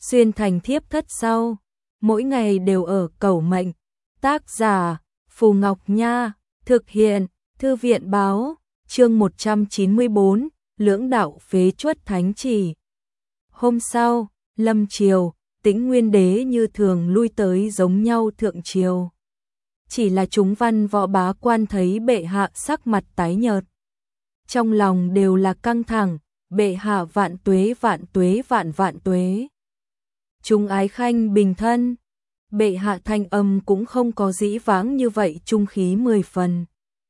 xuyên thành thiếp thất sau, mỗi ngày đều ở cầu mệnh. Tác giả Phù Ngọc Nha, thực hiện Thư viện Báo, chương 194, lưỡng đạo phế truất thánh chỉ. Hôm sau, lâm triều, Tĩnh Nguyên Đế như thường lui tới giống nhau thượng triều. Chỉ là chúng văn võ bá quan thấy bệ hạ sắc mặt tái nhợt, trong lòng đều là căng thẳng, bệ hạ vạn tuế vạn tuế vạn vạn tuế. Chúng ái khanh bình thân, bệ hạ thanh âm cũng không có dĩ vãng như vậy, trung khí 10 phần.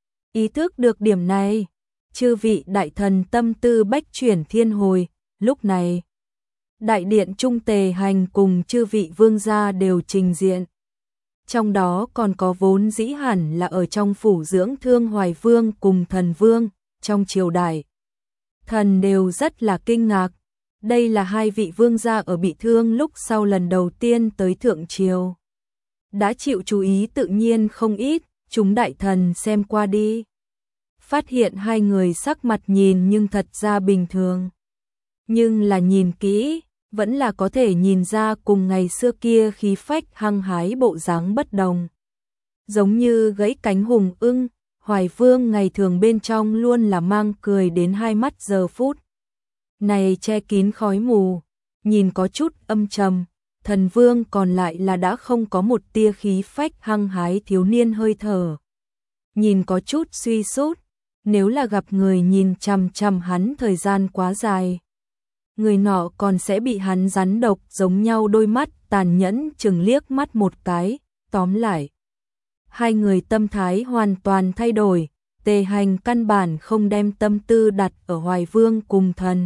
Ý thức được điểm này, chư vị đại thần tâm tư bách chuyển thiên hồi, lúc này đại điện trung Tề Hành cùng chư vị vương gia đều trình diện. Trong đó còn có vốn dĩ hẳn là ở trong phủ dưỡng thương Hoài Vương cùng Thần Vương, trong triều đại. Thần đều rất là kinh ngạc, đây là hai vị vương gia ở bị thương lúc sau lần đầu tiên tới thượng triều. Đã chịu chú ý tự nhiên không ít, chúng đại thần xem qua đi. Phát hiện hai người sắc mặt nhìn nhưng thật ra bình thường. Nhưng là nhìn kỹ, vẫn là có thể nhìn ra cùng ngày xưa kia khí phách hăng hái bộ dáng bất đồng. Giống như gãy cánh hùng ưng, Hoài Vương ngày thường bên trong luôn là mang cười đến hai mắt giờ phút này che kín khói mù, nhìn có chút âm trầm. Thần Vương còn lại là đã không có một tia khí phách hăng hái thiếu niên hơi thở, nhìn có chút suy sút. Nếu là gặp người nhìn chằm chằm hắn thời gian quá dài, người nọ còn sẽ bị hắn rắn độc giống nhau đôi mắt tàn nhẫn chừng liếc mắt một cái. Tóm lại, hai người tâm thái hoàn toàn thay đổi. Tề Hành căn bản không đem tâm tư đặt ở Hoài Vương cùng Thần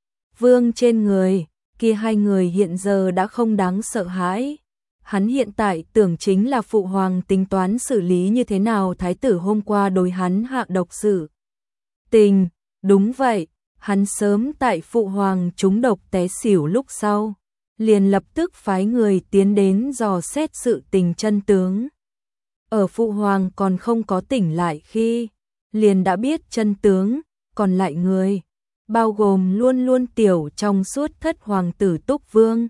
Vương trên người, kia hai người hiện giờ đã không đáng sợ hãi. Hắn hiện tại tưởng chính là phụ hoàng tính toán xử lý như thế nào thái tử hôm qua đối hắn hạ độc sự tình. Đúng vậy, hắn sớm tại phụ hoàng trúng độc té xỉu lúc sau, liền lập tức phái người tiến đến dò xét sự tình chân tướng. Ở phụ hoàng còn không có tỉnh lại khi, liền đã biết chân tướng, còn lại người, bao gồm luôn luôn tiểu trong suốt thất hoàng tử Túc Vương.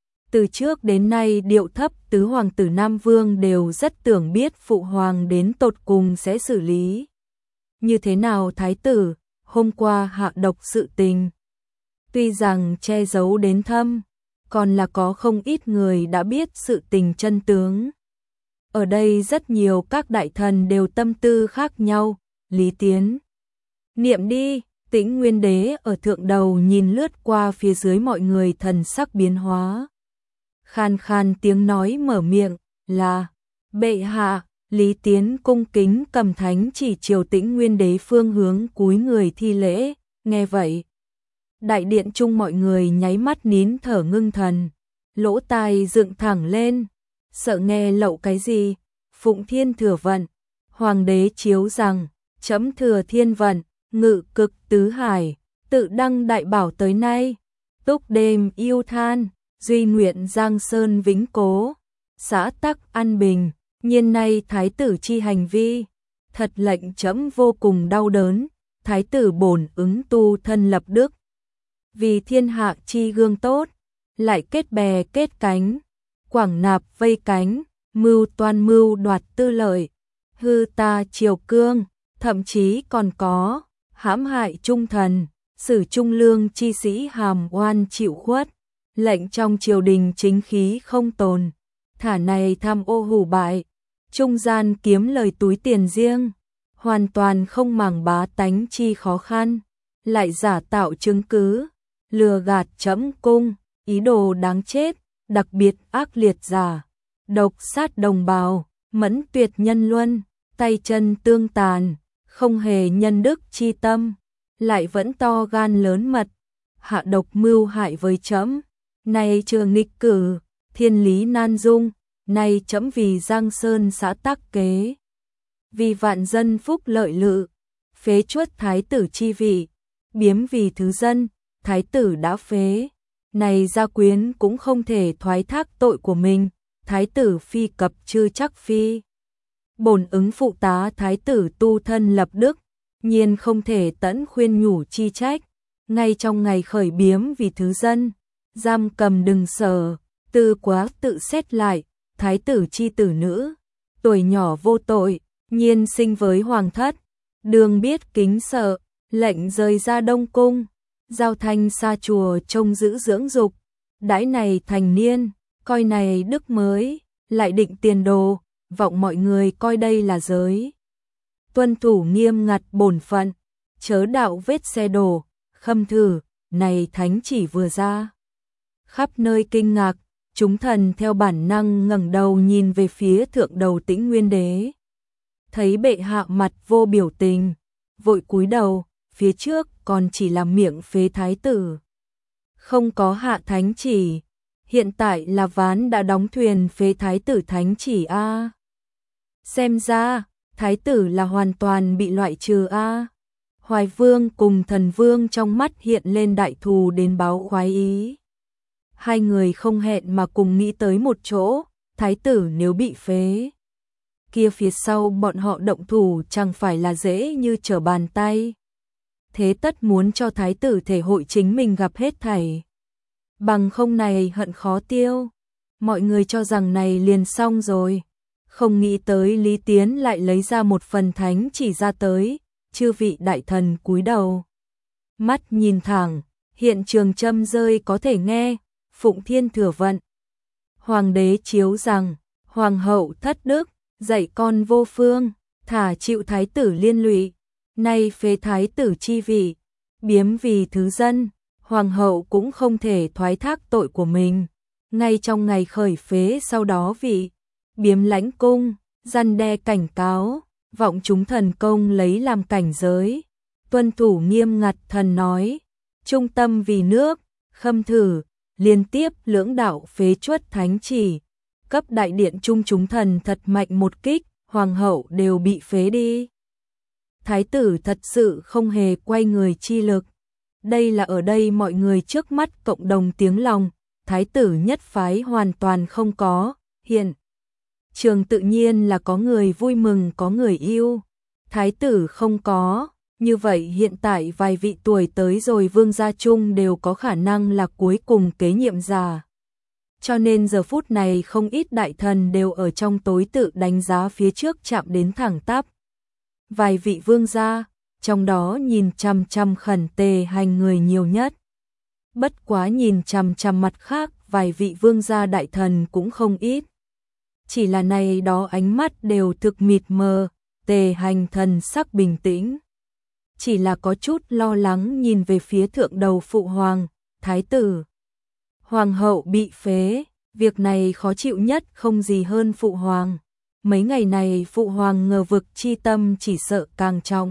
Từ trước đến nay điệu thấp tứ hoàng tử Nam Vương đều rất tưởng biết phụ hoàng đến tột cùng sẽ xử lý như thế nào thái tử hôm qua hạ độc sự tình. Tuy rằng che giấu đến thâm, còn là có không ít người đã biết sự tình chân tướng. Ở đây rất nhiều các đại thần đều tâm tư khác nhau. Lý Tiến, niệm đi. Tĩnh Nguyên Đế ở thượng đầu nhìn lướt qua phía dưới mọi người, thần sắc biến hóa. Khan khan tiếng nói mở miệng là bệ hạ. Lý Tiến cung kính cầm thánh chỉ triều Tĩnh Nguyên Đế phương hướng cúi người thi lễ. Nghe vậy, đại điện chung mọi người nháy mắt nín thở ngưng thần, lỗ tai dựng thẳng lên, sợ nghe lậu cái gì. Phụng Thiên thừa vận, hoàng đế chiếu rằng chấm thừa thiên vận, ngự cực tứ hải, tự đăng đại bảo tới nay, túc đêm yêu than, duy nguyện Giang Sơn vĩnh cố, xã tắc an bình. Nhiên nay thái tử chi hành vi, thật lệnh chấm vô cùng đau đớn. Thái tử bổn ứng tu thân lập đức, vì thiên hạ chi gương tốt, lại kết bè kết cánh, quảng nạp vây cánh, mưu toan mưu đoạt tư lợi, hư ta triều cương, thậm chí còn có hãm hại trung thần, xử trung lương chi sĩ hàm oan chịu khuất, lệnh trong triều đình chính khí không tồn. Thả này tham ô hủ bại, trung gian kiếm lời túi tiền riêng, hoàn toàn không màng bá tánh chi khó khăn, lại giả tạo chứng cứ, lừa gạt chấm cung, ý đồ đáng chết, đặc biệt ác liệt giả, độc sát đồng bào, mẫn tuyệt nhân luân, tay chân tương tàn, không hề nhân đức chi tâm, lại vẫn to gan lớn mật, hạ độc mưu hại với chấm. Nay chưa nghịch cử, thiên lý nan dung, nay chấm vì Giang Sơn xã tắc kế, vì vạn dân phúc lợi lự, phế truất thái tử chi vị, biếm vì thứ dân. Thái tử đã phế, này gia quyến cũng không thể thoái thác tội của mình. Thái tử phi cập chư chắc phi, bổn ứng phụ tá thái tử tu thân lập đức, nhiên không thể tẫn khuyên nhủ chi trách. Ngay trong ngày khởi biếm vì thứ dân, giam cầm đừng sợ, tư quá tự xét lại, thái tử chi tử nữ, tuổi nhỏ vô tội, nhiên sinh với hoàng thất, đường biết kính sợ, lệnh rời ra Đông Cung, giao thanh xa chùa trông giữ dưỡng dục, đãi này thành niên, coi này đức mới, lại định tiền đồ, vọng mọi người coi đây là giới. Tuân thủ nghiêm ngặt bổn phận, chớ đạo vết xe đổ, khâm thử, này thánh chỉ vừa ra. Khắp nơi kinh ngạc, chúng thần theo bản năng ngẩng đầu nhìn về phía thượng đầu Tĩnh Nguyên Đế. Thấy bệ hạ mặt vô biểu tình, vội cúi đầu, phía trước còn chỉ là miệng phế thái tử. Không có hạ thánh chỉ, hiện tại là ván đã đóng thuyền phế thái tử thánh chỉ a. Xem ra, thái tử là hoàn toàn bị loại trừ a. Hoài Vương cùng Thần Vương trong mắt hiện lên đại thù đến báo khoái ý. Hai người không hẹn mà cùng nghĩ tới một chỗ, thái tử nếu bị phế, kia phía sau bọn họ động thủ chẳng phải là dễ như trở bàn tay. Thế tất muốn cho thái tử thể hội chính mình gặp hết thảy. Bằng không này hận khó tiêu. Mọi người cho rằng này liền xong rồi. Không nghĩ tới Lý Tiến lại lấy ra một phần thánh chỉ ra tới, chư vị đại thần cúi đầu. Mắt nhìn thẳng, hiện trường châm rơi có thể nghe, Phụng Thiên thừa vận. Hoàng đế chiếu rằng, hoàng hậu thất đức, dạy con vô phương, thả chịu thái tử liên lụy, nay phế thái tử chi vị, biếm vì thứ dân, hoàng hậu cũng không thể thoái thác tội của mình. Ngay trong ngày khởi phế sau đó vị, biếm lãnh cung, răn đe cảnh cáo, vọng chúng thần công lấy làm cảnh giới, tuân thủ nghiêm ngặt thần nói, trung tâm vì nước, khâm thử, liên tiếp lưỡng đạo phế truất thánh chỉ, cấp đại điện trung chúng thần thật mạnh một kích, hoàng hậu đều bị phế đi. Thái tử thật sự không hề quay người chi lực. Đây là ở đây mọi người trước mắt cộng đồng tiếng lòng, thái tử nhất phái hoàn toàn không có, hiện trường tự nhiên là có người vui mừng có người yêu, thái tử không có, như vậy hiện tại vài vị tuổi tới rồi vương gia chung đều có khả năng là cuối cùng kế nhiệm giả. Cho nên giờ phút này không ít đại thần đều ở trong tối tự đánh giá phía trước chạm đến thẳng tắp. Vài vị vương gia, trong đó nhìn chằm chằm Khẩn Tề Hành người nhiều nhất. Bất quá nhìn chằm chằm mặt khác, vài vị vương gia đại thần cũng không ít. Chỉ là này đó ánh mắt đều thực mịt mờ, Tề Hành thần sắc bình tĩnh. Chỉ là có chút lo lắng nhìn về phía thượng đầu phụ hoàng, thái tử. Hoàng hậu bị phế, việc này khó chịu nhất không gì hơn phụ hoàng. Mấy ngày này phụ hoàng ngờ vực chi tâm chỉ sợ càng trọng.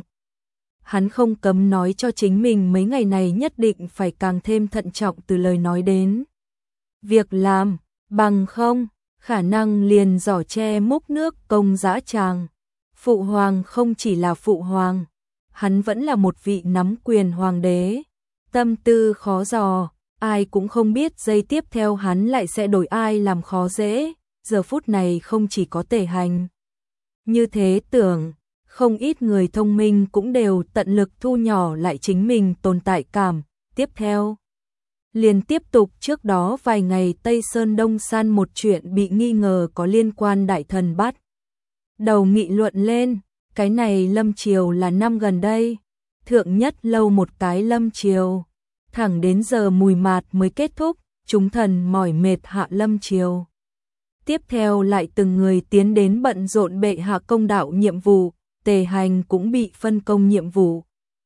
Hắn không cấm nói cho chính mình mấy ngày này nhất định phải càng thêm thận trọng từ lời nói đến việc làm, bằng không, khả năng liền giỏ tre múc nước công dã tràng. Phụ hoàng không chỉ là phụ hoàng, hắn vẫn là một vị nắm quyền hoàng đế. Tâm tư khó dò, ai cũng không biết giây tiếp theo hắn lại sẽ đổi ai làm khó dễ. Giờ phút này không chỉ có Tề Hành như thế tưởng, không ít người thông minh cũng đều tận lực thu nhỏ lại chính mình tồn tại cảm. Tiếp theo, liền tiếp tục trước đó vài ngày Tây Sơn Đông San một chuyện bị nghi ngờ có liên quan đại thần bắt đầu nghị luận lên, cái này lâm triều là năm gần đây, thượng nhất lâu một cái lâm triều, thẳng đến giờ mùi mạt mới kết thúc, chúng thần mỏi mệt hạ lâm triều. Tiếp theo lại từng người tiến đến bận rộn bệ hạ công đạo nhiệm vụ, Tề Hành cũng bị phân công nhiệm vụ.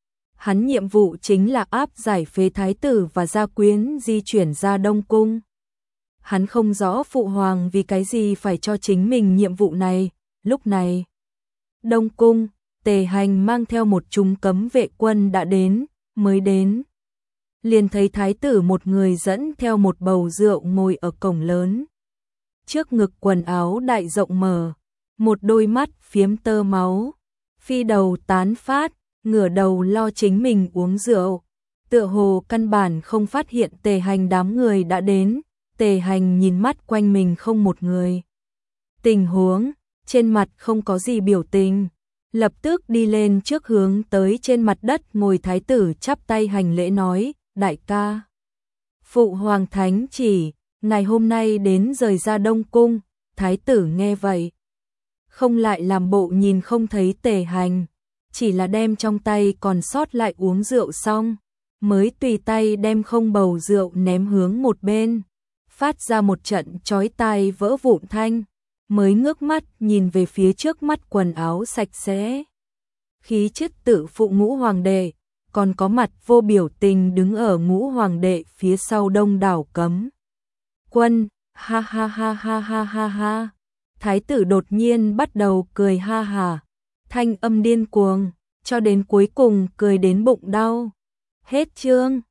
Hắn nhiệm vụ chính là áp giải phế thái tử và gia quyến di chuyển ra Đông Cung. Hắn không rõ phụ hoàng vì cái gì phải cho chính mình nhiệm vụ này, lúc này. Đông Cung, Tề Hành mang theo một chúng cấm vệ quân đã đến, mới đến. Liền thấy thái tử một người dẫn theo một bầu rượu ngồi ở cổng lớn. Trước ngực quần áo đại rộng mở, một đôi mắt phiếm tơ máu, phi đầu tán phát, ngửa đầu lo chính mình uống rượu. Tựa hồ căn bản không phát hiện Tề Hành đám người đã đến, Tề Hành nhìn mắt quanh mình không một người. Tình huống, trên mặt không có gì biểu tình, lập tức đi lên trước hướng tới trên mặt đất ngồi thái tử chắp tay hành lễ nói, đại ca. Phụ hoàng thánh chỉ, ngày hôm nay đến rời ra Đông Cung, thái tử nghe vậy. Không lại làm bộ nhìn không thấy Tề Hành, chỉ là đem trong tay còn sót lại uống rượu xong, mới tùy tay đem không bầu rượu ném hướng một bên, phát ra một trận chói tai vỡ vụn thanh, mới ngước mắt nhìn về phía trước mắt quần áo sạch sẽ. Khí chất tự phụ Ngũ hoàng đệ, còn có mặt vô biểu tình đứng ở Ngũ hoàng đệ phía sau đông đảo cấm quân, ha ha ha ha ha ha ha. Thái tử đột nhiên bắt đầu cười ha hà, thanh âm điên cuồng, cho đến cuối cùng cười đến bụng đau. Hết chương.